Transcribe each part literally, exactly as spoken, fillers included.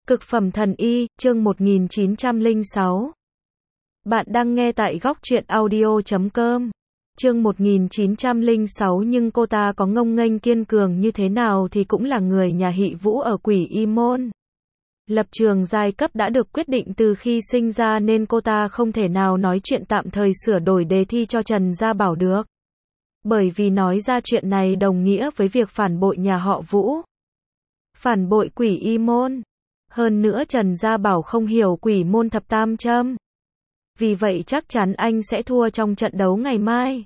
Cực phẩm thần y, chương một nghìn chín trăm lẻ sáu. Bạn đang nghe tại góc truyện audio chấm com. Chương một nghìn chín trăm lẻ sáu. Nhưng cô ta có ngông nghênh kiên cường như thế nào thì cũng là người nhà Hị Vũ ở Quỷ Y Môn. Lập trường giai cấp đã được quyết định từ khi sinh ra nên cô ta không thể nào nói chuyện tạm thời sửa đổi đề thi cho Trần Gia Bảo được. Bởi vì nói ra chuyện này đồng nghĩa với việc phản bội nhà họ Vũ. Phản bội Quỷ Y Môn. Hơn nữa Trần Gia Bảo không hiểu quỷ môn thập tam châm. Vì vậy chắc chắn anh sẽ thua trong trận đấu ngày mai.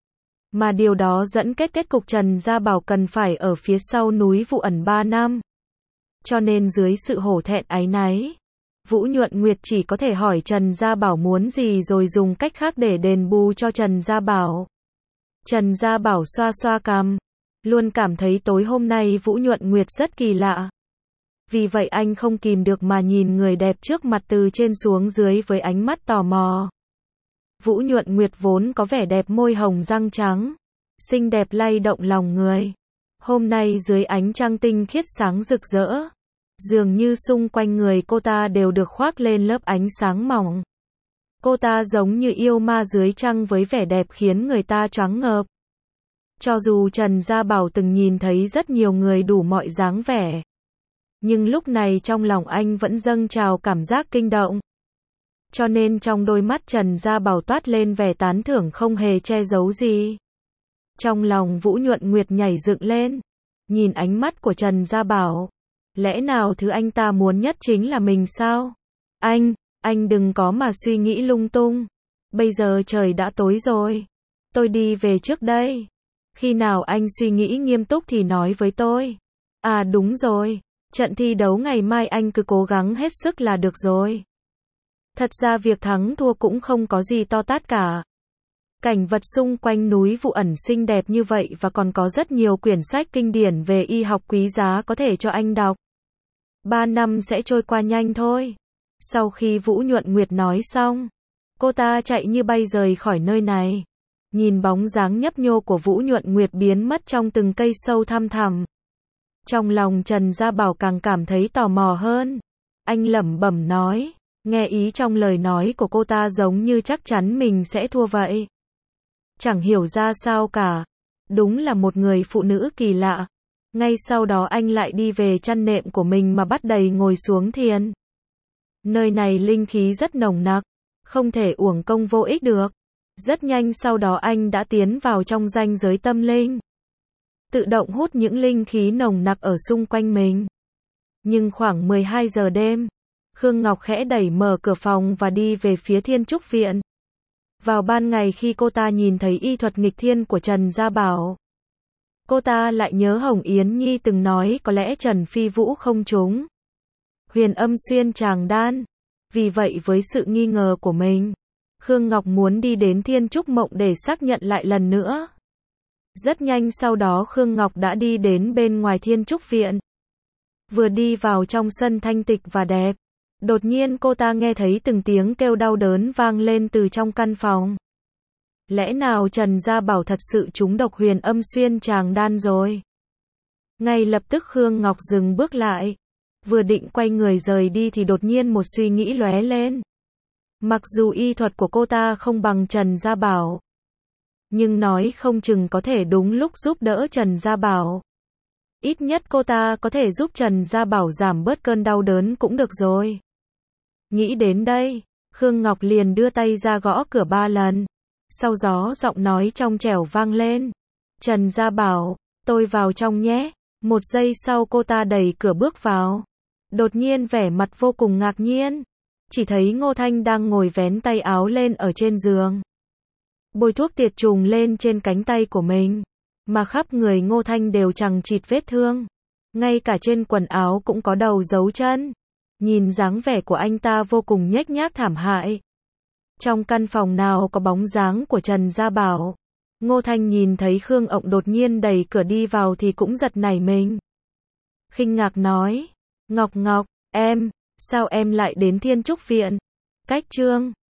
Mà điều đó dẫn kết kết cục Trần Gia Bảo cần phải ở phía sau núi Vụ Ẩn ba năm. Cho nên dưới sự hổ thẹn áy náy, Vũ Nhuận Nguyệt chỉ có thể hỏi Trần Gia Bảo muốn gì rồi dùng cách khác để đền bù cho Trần Gia Bảo. Trần Gia Bảo xoa xoa cằm, luôn cảm thấy tối hôm nay Vũ Nhuận Nguyệt rất kỳ lạ. Vì vậy anh không kìm được mà nhìn người đẹp trước mặt từ trên xuống dưới với ánh mắt tò mò. Vũ Nhuận Nguyệt vốn có vẻ đẹp môi hồng răng trắng, xinh đẹp lay động lòng người. Hôm nay dưới ánh trăng tinh khiết sáng rực rỡ, dường như xung quanh người cô ta đều được khoác lên lớp ánh sáng mỏng. Cô ta giống như yêu ma dưới trăng với vẻ đẹp khiến người ta choáng ngợp. Cho dù Trần Gia Bảo từng nhìn thấy rất nhiều người đủ mọi dáng vẻ, nhưng lúc này trong lòng anh vẫn dâng trào cảm giác kinh động. Cho nên trong đôi mắt Trần Gia Bảo toát lên vẻ tán thưởng không hề che giấu gì. Trong lòng Vũ Nhuận Nguyệt nhảy dựng lên, nhìn ánh mắt của Trần Gia Bảo. Lẽ nào thứ anh ta muốn nhất chính là mình sao? Anh, anh đừng có mà suy nghĩ lung tung. Bây giờ trời đã tối rồi. Tôi đi về trước đây. Khi nào anh suy nghĩ nghiêm túc thì nói với tôi. À đúng rồi. Trận thi đấu ngày mai anh cứ cố gắng hết sức là được rồi. Thật ra việc thắng thua cũng không có gì to tát cả. Cảnh vật xung quanh núi Vụ Ẩn xinh đẹp như vậy và còn có rất nhiều quyển sách kinh điển về y học quý giá có thể cho anh đọc. Ba năm sẽ trôi qua nhanh thôi. Sau khi Vũ Nhuận Nguyệt nói xong, cô ta chạy như bay rời khỏi nơi này. Nhìn bóng dáng nhấp nhô của Vũ Nhuận Nguyệt biến mất trong từng cây sâu thăm thẳm. Trong lòng Trần Gia Bảo càng cảm thấy tò mò hơn. Anh lẩm bẩm nói, nghe ý trong lời nói của cô ta giống như chắc chắn mình sẽ thua vậy. Chẳng hiểu ra sao cả. Đúng là một người phụ nữ kỳ lạ. Ngay sau đó anh lại đi về chăn nệm của mình mà bắt đầy ngồi xuống thiền. Nơi này linh khí rất nồng nặc, không thể uổng công vô ích được. Rất nhanh sau đó anh đã tiến vào trong ranh giới tâm linh. Tự động hút những linh khí nồng nặc ở xung quanh mình. Nhưng khoảng mười hai giờ đêm, Khương Ngọc khẽ đẩy mở cửa phòng và đi về phía Thiên Trúc Viện. Vào ban ngày khi cô ta nhìn thấy y thuật nghịch thiên của Trần Gia Bảo, cô ta lại nhớ Hồng Yến Nhi từng nói có lẽ Trần Phi Vũ không trúng Huyền Âm Xuyên Tràng Đan. Vì vậy với sự nghi ngờ của mình, Khương Ngọc muốn đi đến Thiên Trúc Mộng để xác nhận lại lần nữa. Rất nhanh sau đó Khương Ngọc đã đi đến bên ngoài Thiên Trúc Viện. Vừa đi vào trong sân thanh tịch và đẹp, đột nhiên cô ta nghe thấy từng tiếng kêu đau đớn vang lên từ trong căn phòng. Lẽ nào Trần Gia Bảo thật sự trúng độc Huyền Âm Xuyên Tràng Đan rồi? Ngay lập tức Khương Ngọc dừng bước lại. Vừa định quay người rời đi thì đột nhiên một suy nghĩ lóe lên. Mặc dù y thuật của cô ta không bằng Trần Gia Bảo, nhưng nói không chừng có thể đúng lúc giúp đỡ Trần Gia Bảo. Ít nhất cô ta có thể giúp Trần Gia Bảo giảm bớt cơn đau đớn cũng được rồi. Nghĩ đến đây, Khương Ngọc liền đưa tay ra gõ cửa ba lần. Sau đó giọng nói trong trẻo vang lên. Trần Gia Bảo, tôi vào trong nhé. Một giây sau cô ta đẩy cửa bước vào. Đột nhiên vẻ mặt vô cùng ngạc nhiên. Chỉ thấy Ngô Thanh đang ngồi vén tay áo lên ở trên giường, bôi thuốc tiệt trùng lên trên cánh tay của mình. Mà khắp người Ngô Thanh đều chằng chịt vết thương. Ngay cả trên quần áo cũng có đầu dấu chân. Nhìn dáng vẻ của anh ta vô cùng nhếch nhác thảm hại. Trong căn phòng nào có bóng dáng của Trần Gia Bảo. Ngô Thanh nhìn thấy Khương Ngọc đột nhiên đẩy cửa đi vào thì cũng giật nảy mình. Khinh ngạc nói, Ngọc Ngọc, em, sao em lại đến Thiên Trúc Viện? Cách chương